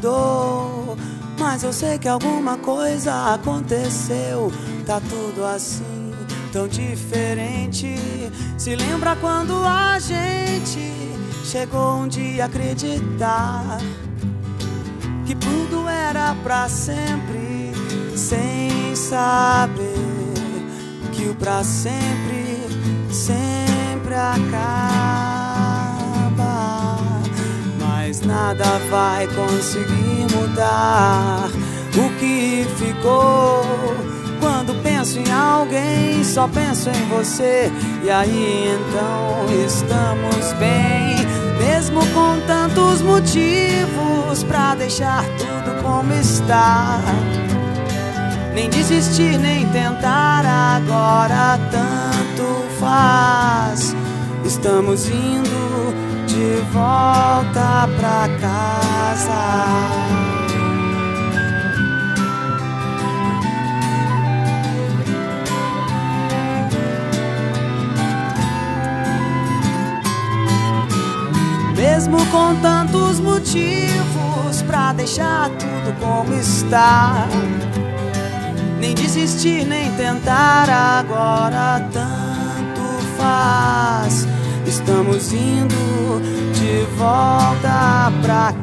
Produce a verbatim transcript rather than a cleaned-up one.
mudou, mas eu sei que alguma coisa aconteceu. Tá tudo assim, tão diferente. Se lembra quando a gente chegou um dia a acreditar que tudo era pra sempre, sem saber que o pra sempre sempre acaba. Mas nada vai conseguir mudar o que ficou. Quando penso em alguém, só penso em você. E aí então estamos bem, mesmo com tantos motivos pra deixar tudo como está. Nem desistir, nem tentar, agora tanto faz. Estamos indo de volta pra casa. Mesmo com tantos motivos pra deixar tudo como está. Nem desistir, nem tentar, agora tanto faz. Estamos indo de volta pra